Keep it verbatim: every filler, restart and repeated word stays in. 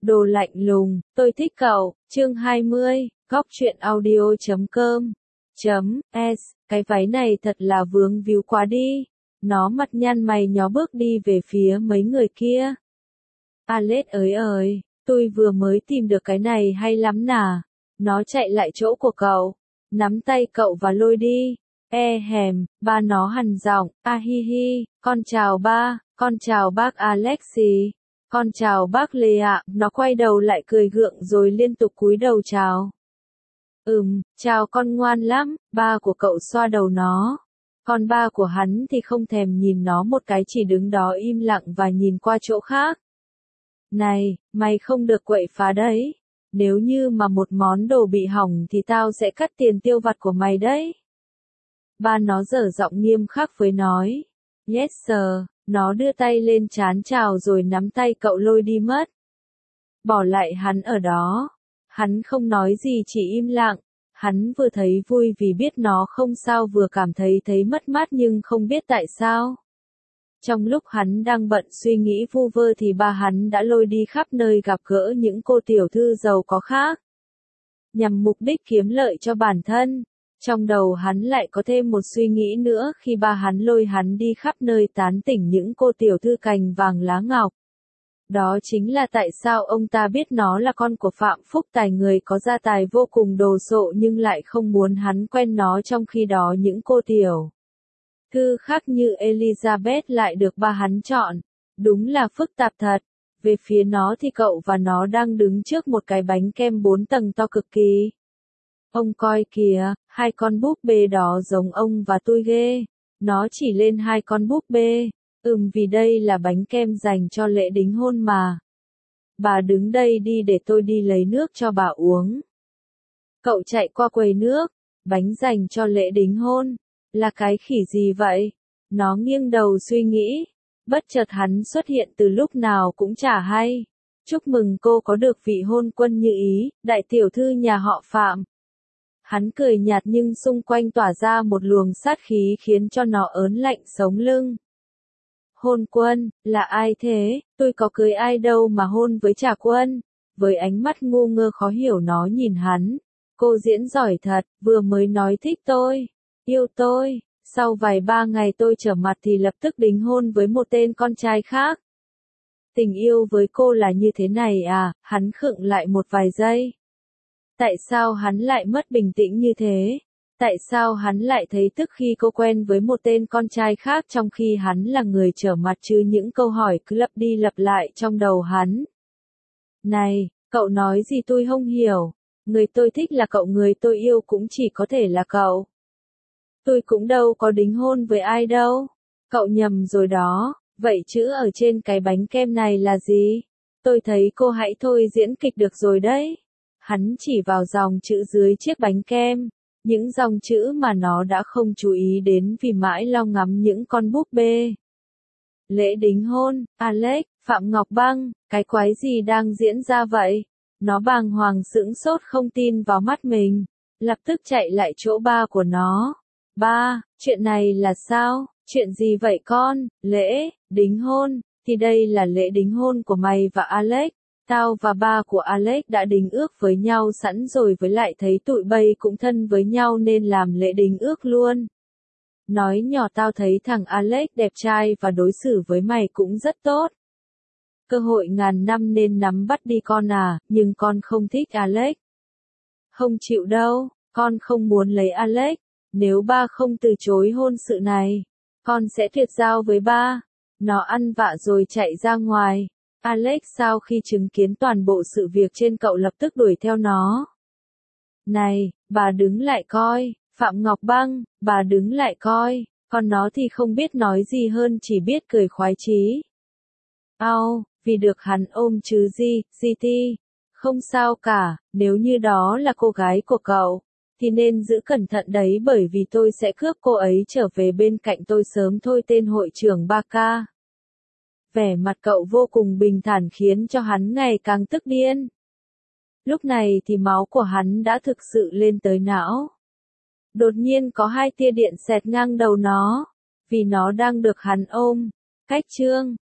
Đồ lạnh lùng, tôi thích cậu, chương hai mươi, góc truyện audio chấm com, chấm, s, cái váy này thật là vướng víu quá đi. Nó mặt nhăn mày nhó bước đi về phía mấy người kia. Alex ơi ơi, tôi vừa mới tìm được cái này hay lắm nà. Nó chạy lại chỗ của cậu, nắm tay cậu và lôi đi. E hèm, ba nó hằn giọng, a hi hi, con chào ba, con chào bác Alexi. Con chào bác Lê ạ, nó quay đầu lại cười gượng rồi liên tục cúi đầu chào. Ừm, chào con ngoan lắm, ba của cậu xoa đầu nó. Còn ba của hắn thì không thèm nhìn nó một cái, chỉ đứng đó im lặng và nhìn qua chỗ khác. Này, mày không được quậy phá đấy. Nếu như mà một món đồ bị hỏng thì tao sẽ cắt tiền tiêu vặt của mày đấy. Ba nó dở giọng nghiêm khắc với nói. Yes sir. Nó đưa tay lên trán chào rồi nắm tay cậu lôi đi mất. Bỏ lại hắn ở đó. Hắn không nói gì, chỉ im lặng. Hắn vừa thấy vui vì biết nó không sao, vừa cảm thấy thấy mất mát nhưng không biết tại sao. Trong lúc hắn đang bận suy nghĩ vu vơ thì ba hắn đã lôi đi khắp nơi gặp gỡ những cô tiểu thư giàu có khác. Nhằm mục đích kiếm lợi cho bản thân. Trong đầu hắn lại có thêm một suy nghĩ nữa khi ba hắn lôi hắn đi khắp nơi tán tỉnh những cô tiểu thư cành vàng lá ngọc. Đó chính là tại sao ông ta biết nó là con của Phạm Phúc Tài, người có gia tài vô cùng đồ sộ, nhưng lại không muốn hắn quen nó, trong khi đó những cô tiểu thư khác như Elizabeth lại được ba hắn chọn. Đúng là phức tạp thật. Về phía nó thì cậu và nó đang đứng trước một cái bánh kem bốn tầng to cực kỳ. Ông coi kìa, hai con búp bê đó giống ông và tôi ghê. Nó chỉ lên hai con búp bê. Ừm, vì đây là bánh kem dành cho lễ đính hôn mà. Bà đứng đây đi để tôi đi lấy nước cho bà uống. Cậu chạy qua quầy nước. Bánh dành cho lễ đính hôn. Là cái khỉ gì vậy? Nó nghiêng đầu suy nghĩ. Bất chợt hắn xuất hiện từ lúc nào cũng chả hay. Chúc mừng cô có được vị hôn quân như ý, đại tiểu thư nhà họ Phạm. Hắn cười nhạt nhưng xung quanh tỏa ra một luồng sát khí khiến cho nó ớn lạnh sống lưng. Hôn quân, là ai thế? Tôi có cưới ai đâu mà hôn với Trà Quân. Với ánh mắt ngu ngơ khó hiểu nó nhìn hắn. Cô diễn giỏi thật, vừa mới nói thích tôi, yêu tôi. Sau vài ba ngày tôi trở mặt thì lập tức đính hôn với một tên con trai khác. Tình yêu với cô là như thế này à? Hắn khựng lại một vài giây. Tại sao hắn lại mất bình tĩnh như thế? Tại sao hắn lại thấy tức khi cô quen với một tên con trai khác, trong khi hắn là người trở mặt chứ? Những câu hỏi cứ lặp đi lặp lại trong đầu hắn. Này, cậu nói gì tôi không hiểu. Người tôi thích là cậu, người tôi yêu cũng chỉ có thể là cậu. Tôi cũng đâu có đính hôn với ai đâu. Cậu nhầm rồi đó. Vậy chữ ở trên cái bánh kem này là gì? Tôi thấy cô hãy thôi diễn kịch được rồi đấy. Hắn chỉ vào dòng chữ dưới chiếc bánh kem. Những dòng chữ mà nó đã không chú ý đến vì mãi lo ngắm những con búp bê. Lễ đính hôn, Alex, Phạm Ngọc Băng, cái quái gì đang diễn ra vậy? Nó bàng hoàng sững sốt không tin vào mắt mình. Lập tức chạy lại chỗ ba của nó. Ba, chuyện này là sao? Chuyện gì vậy con? Lễ, đính hôn, thì đây là lễ đính hôn của mày và Alex. Tao và ba của Alex đã đính ước với nhau sẵn rồi, với lại thấy tụi bay cũng thân với nhau nên làm lễ đính ước luôn. Nói nhỏ, tao thấy thằng Alex đẹp trai và đối xử với mày cũng rất tốt. Cơ hội ngàn năm nên nắm bắt đi con à, nhưng con không thích Alex. Không chịu đâu, con không muốn lấy Alex. Nếu ba không từ chối hôn sự này, con sẽ tuyệt giao với ba. Nó ăn vạ rồi chạy ra ngoài. Alex sau khi chứng kiến toàn bộ sự việc trên cậu lập tức đuổi theo nó. Này, bà đứng lại coi, Phạm Ngọc Băng, bà đứng lại coi. Còn nó thì không biết nói gì hơn, chỉ biết cười khoái chí. Ao, vì được hắn ôm chứ gì, gì ti. Không sao cả, nếu như đó là cô gái của cậu, thì nên giữ cẩn thận đấy, bởi vì tôi sẽ cướp cô ấy trở về bên cạnh tôi sớm thôi. Tên hội trưởng Ba Ca. Vẻ mặt cậu vô cùng bình thản khiến cho hắn ngày càng tức điên. Lúc này thì máu của hắn đã thực sự lên tới não. Đột nhiên có hai tia điện xẹt ngang đầu nó, vì nó đang được hắn ôm. Cách chương